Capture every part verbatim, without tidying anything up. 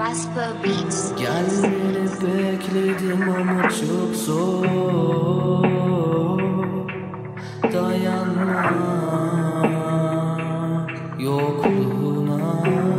Casper Beats. Gelmeni bekledim ama çok zor. Dayanmak yokluğuna.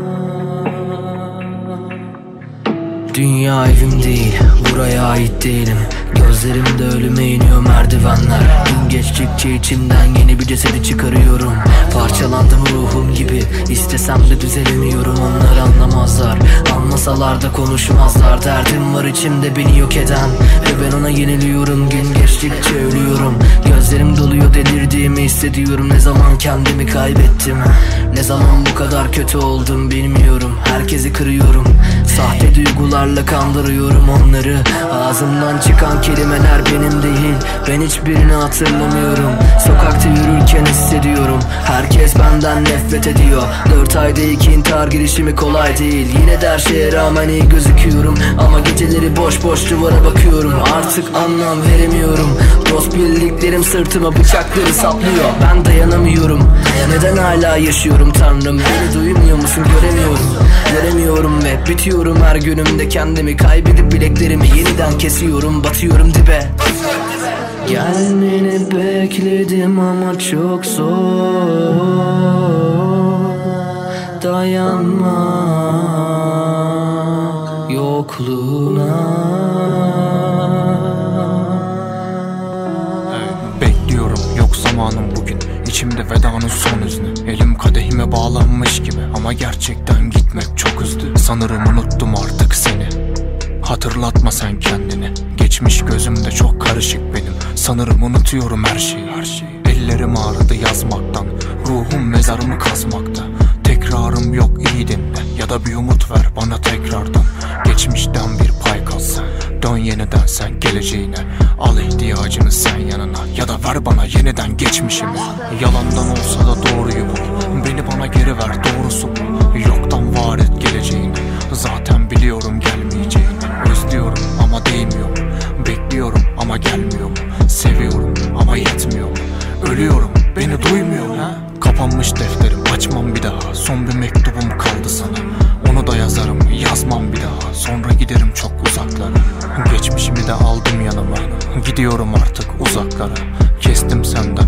Dünya evim değil, buraya ait değilim. Gözlerimde ölüme iniyor merdivenler. Gün geçtikçe içimden yeni bir cesedi çıkarıyorum. Parçalandım ruhum gibi, istesem de düzelemiyorum. Onlar anlamazlar, anlasalar da konuşmazlar. Derdim var içimde beni yok eden ve ben ona yeniliyorum. Gün geçtikçe ölüyorum. Gözlerim doluyor, delirdiğimi hissediyorum. Ne zaman kendimi kaybettim, ne zaman bu kadar kötü oldum bilmiyorum. Herkesi kırıyorum, sahte duygularla kandırıyorum onları. Ağzımdan çıkan kelimeler benim değil, ben hiçbirini hatırlamıyorum. Sokakta yürürken hissediyorum, herkes benden nefret ediyor. Dört ayda iki intihar girişimi kolay değil. Yine de her şeye rağmen iyi gözüküyorum. Ama geceleri boş boş duvara bakıyorum. Artık anlam veremiyorum. Dost bildiklerim sırtıma bıçakları saplıyor. Ben dayanamıyorum, neden hala yaşıyorum Tanrım? Beni duymuyor musun, göremiyorum. Göremiyorum ve bitiyorum her günümde. Kendimi kaybedip bileklerimi yeniden kesiyorum. Batıyorum dibe. Gelmeni bekledim ama çok zor. Dayanmak yokluğuna. Bekliyorum, yok zamanım bugün. İçimde vedanın son hüznü. Elim kadehime bağlanmış gibi ama gerçekten gitmek çok hızlı. Sanırım unuttum artık seni. Hatırlatma sen kendini. Geçmiş gözümde çok karışık benim. Sanırım unutuyorum her şeyi, her şeyi. Ellerim ağrıdı yazmaktan, ruhum mezarımı kazmakta. Tekrarım yok, iyi dinle ya da bir umut ver bana tekrardan. Geçmişten bir pay kalsa, dön yeniden sen geleceğine. Al ihtiyacını sen yanına ya da ver bana yeniden geçmişimi. Yalandan olsa da doğruyu bul, beni bana geri ver doğrusu bu. Yoktan var et geleceğini, zaten biliyorum gelmeyeceğini. Özlüyorum ama değmiyor, bekliyorum ama gelmiyor. Seviyorum ama yetmiyor, ölüyorum beni duymuyor. Kapanmış defterim, açmam bir daha. Son bir mektubum kaldı sana, onu da yazarım, yazmam bir daha. Sonra giderim çok uzaklara. Geçmişimi de aldım yanıma, gidiyorum artık uzaklara. Kestim senden